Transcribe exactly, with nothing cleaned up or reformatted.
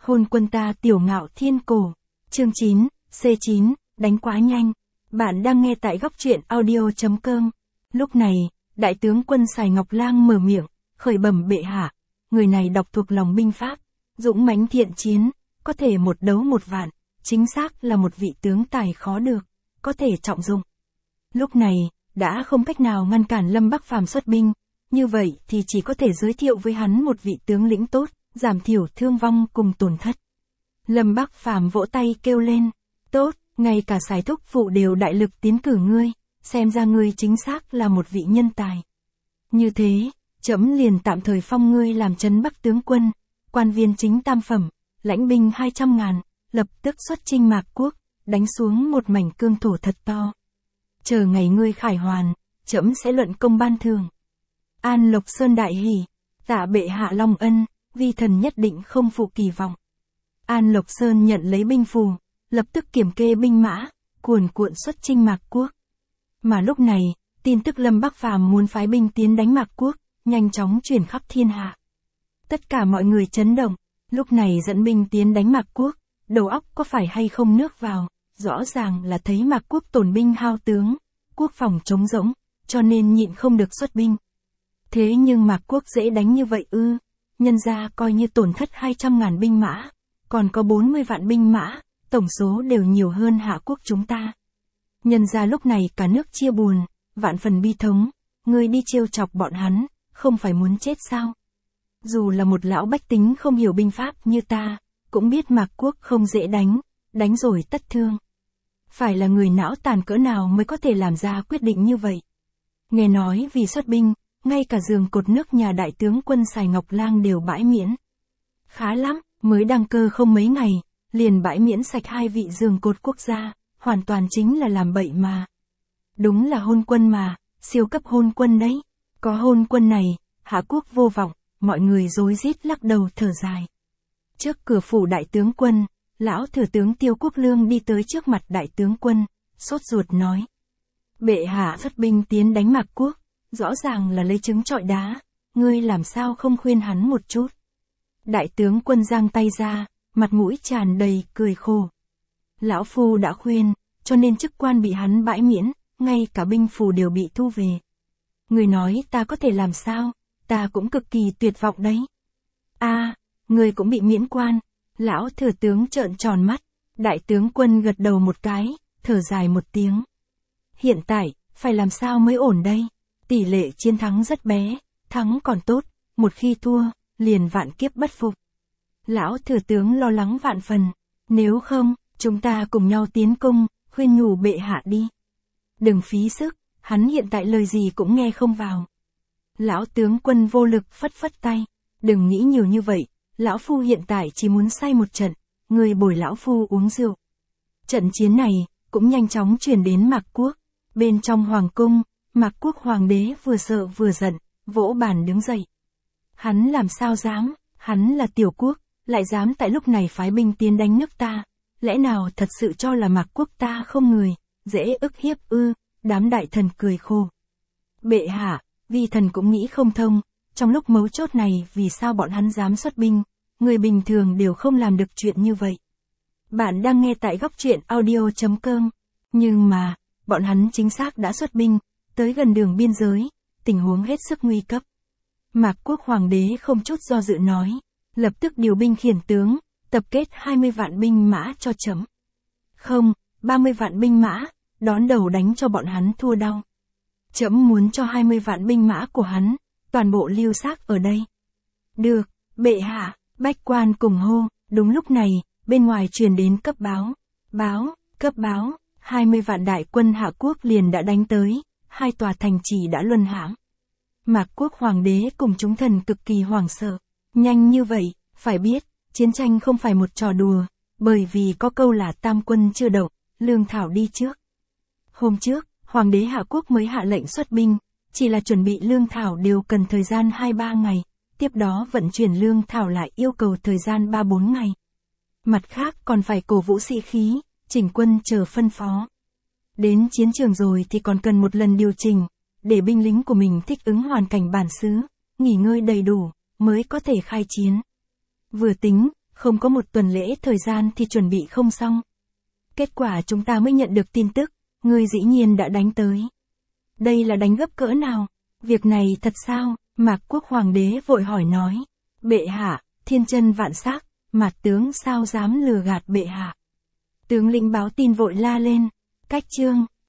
Hôn quân ta tiểu ngạo thiên cổ. Chương chín, C chín, đánh quá nhanh. Bạn đang nghe tại góc truyện audio.com. Lúc này, đại tướng quân Sài Ngọc Lang mở miệng, khởi bẩm bệ hạ. Người này đọc thuộc lòng binh pháp, dũng mãnh thiện chiến, có thể một đấu một vạn, chính xác là một vị tướng tài khó được, có thể trọng dụng. Lúc này, đã không cách nào ngăn cản Lâm Bắc Phàm xuất binh, như vậy thì chỉ có thể giới thiệu với hắn một vị tướng lĩnh tốt, giảm thiểu thương vong cùng tổn thất. Lâm Bắc Phàm vỗ tay kêu lên, tốt, ngay cả Sài thúc phụ đều đại lực tiến cử ngươi, xem ra ngươi chính xác là một vị nhân tài. Như thế, trẫm liền tạm thời phong ngươi làm trấn Bắc tướng quân, quan viên chính tam phẩm, lãnh binh hai trăm ngàn, lập tức xuất chinh Mạc Quốc, đánh xuống một mảnh cương thổ thật to. Chờ ngày ngươi khải hoàn, trẫm sẽ luận công ban thưởng. An Lộc Sơn đại hỉ, tạ bệ hạ long ân, vi thần nhất định không phụ kỳ vọng. An Lộc Sơn nhận lấy binh phù, lập tức kiểm kê binh mã, cuồn cuộn xuất chinh Mạc Quốc. Mà lúc này, tin tức Lâm Bắc Phàm muốn phái binh tiến đánh Mạc Quốc, nhanh chóng truyền khắp thiên hạ. Tất cả mọi người chấn động, lúc này dẫn binh tiến đánh Mạc Quốc, đầu óc có phải hay không nước vào, rõ ràng là thấy Mạc Quốc tổn binh hao tướng, quốc phòng trống rỗng, cho nên nhịn không được xuất binh. Thế nhưng Mạc Quốc dễ đánh như vậy ư, nhân ra coi như tổn thất hai trăm ngàn binh mã, còn có bốn mươi vạn binh mã, tổng số đều nhiều hơn Hạ Quốc chúng ta. Nhân ra lúc này cả nước chia buồn, vạn phần bi thống, ngươi đi trêu chọc bọn hắn, không phải muốn chết sao? Dù là một lão bách tính không hiểu binh pháp như ta, cũng biết Mạc Quốc không dễ đánh, đánh rồi tất thương. Phải là người não tàn cỡ nào mới có thể làm ra quyết định như vậy? Nghe nói vì xuất binh, ngay cả giường cột nước nhà đại tướng quân Sài Ngọc Lang đều bãi miễn. Khá lắm, mới đăng cơ không mấy ngày, liền bãi miễn sạch hai vị giường cột quốc gia, hoàn toàn chính là làm bậy mà. Đúng là hôn quân mà, siêu cấp hôn quân đấy. Có hôn quân này, Hạ Quốc vô vọng, mọi người rối rít lắc đầu thở dài. Trước cửa phủ đại tướng quân, lão thừa tướng Tiêu Quốc Lương đi tới trước mặt đại tướng quân, sốt ruột nói. Bệ hạ xuất binh tiến đánh Mạc Quốc, rõ ràng là lấy trứng trọi đá, ngươi làm sao không khuyên hắn một chút. Đại tướng quân giang tay ra, mặt mũi tràn đầy cười khổ. Lão phu đã khuyên, cho nên chức quan bị hắn bãi miễn, ngay cả binh phù đều bị thu về. Người nói ta có thể làm sao, ta cũng cực kỳ tuyệt vọng đấy. A, à, người cũng bị miễn quan. Lão thừa tướng trợn tròn mắt, đại tướng quân gật đầu một cái, thở dài một tiếng. Hiện tại, phải làm sao mới ổn đây? Tỷ lệ chiến thắng rất bé, thắng còn tốt, một khi thua, liền vạn kiếp bất phục. Lão thừa tướng lo lắng vạn phần, nếu không, chúng ta cùng nhau tiến công, khuyên nhủ bệ hạ đi. Đừng phí sức, hắn hiện tại lời gì cũng nghe không vào. Lão tướng quân vô lực phất phất tay, đừng nghĩ nhiều như vậy, lão phu hiện tại chỉ muốn say một trận, người bồi lão phu uống rượu. Trận chiến này, cũng nhanh chóng truyền đến Mạc Quốc, bên trong hoàng cung, Mạc Quốc hoàng đế vừa sợ vừa giận, vỗ bàn đứng dậy. Hắn làm sao dám, hắn là tiểu quốc, lại dám tại lúc này phái binh tiến đánh nước ta, lẽ nào thật sự cho là Mạc Quốc ta không người, dễ ức hiếp ư, đám đại thần cười khổ. Bệ hạ, vi thần cũng nghĩ không thông, trong lúc mấu chốt này vì sao bọn hắn dám xuất binh, người bình thường đều không làm được chuyện như vậy. Bạn đang nghe tại góc truyện audio.com, nhưng mà, bọn hắn chính xác đã xuất binh, tới gần đường biên giới, tình huống hết sức nguy cấp. Mạc Quốc hoàng đế không chút do dự nói, lập tức điều binh khiển tướng, tập kết hai mươi vạn binh mã cho trẫm. Không, ba mươi vạn binh mã, đón đầu đánh cho bọn hắn thua đau. Trẫm muốn cho hai mươi vạn binh mã của hắn, toàn bộ lưu xác ở đây. Được, bệ hạ, bách quan cùng hô, đúng lúc này, bên ngoài truyền đến cấp báo. Báo, cấp báo, hai mươi vạn đại quân Hạ Quốc liền đã đánh tới, hai tòa thành trì đã luân hãm. Mạc Quốc hoàng đế cùng chúng thần cực kỳ hoảng sợ. Nhanh như vậy, phải biết, chiến tranh không phải một trò đùa, bởi vì có câu là tam quân chưa động, lương thảo đi trước. Hôm trước, hoàng đế Hạ Quốc mới hạ lệnh xuất binh, chỉ là chuẩn bị lương thảo đều cần thời gian hai ba ngày, tiếp đó vận chuyển lương thảo lại yêu cầu thời gian ba bốn ngày. Mặt khác còn phải cổ vũ sĩ khí, chỉnh quân chờ phân phó. Đến chiến trường rồi thì còn cần một lần điều chỉnh, để binh lính của mình thích ứng hoàn cảnh bản xứ, nghỉ ngơi đầy đủ, mới có thể khai chiến. Vừa tính, Không có một tuần lễ thời gian thì chuẩn bị không xong. Kết quả chúng ta mới nhận được tin tức, ngươi dĩ nhiên đã đánh tới. Đây là đánh gấp cỡ nào? Việc này thật sao? Mạc Quốc Hoàng đế vội hỏi nói. Bệ hạ, thiên chân vạn sắc, Mạt tướng sao dám lừa gạt bệ hạ. Tướng lĩnh báo tin vội la lên. Cách chương,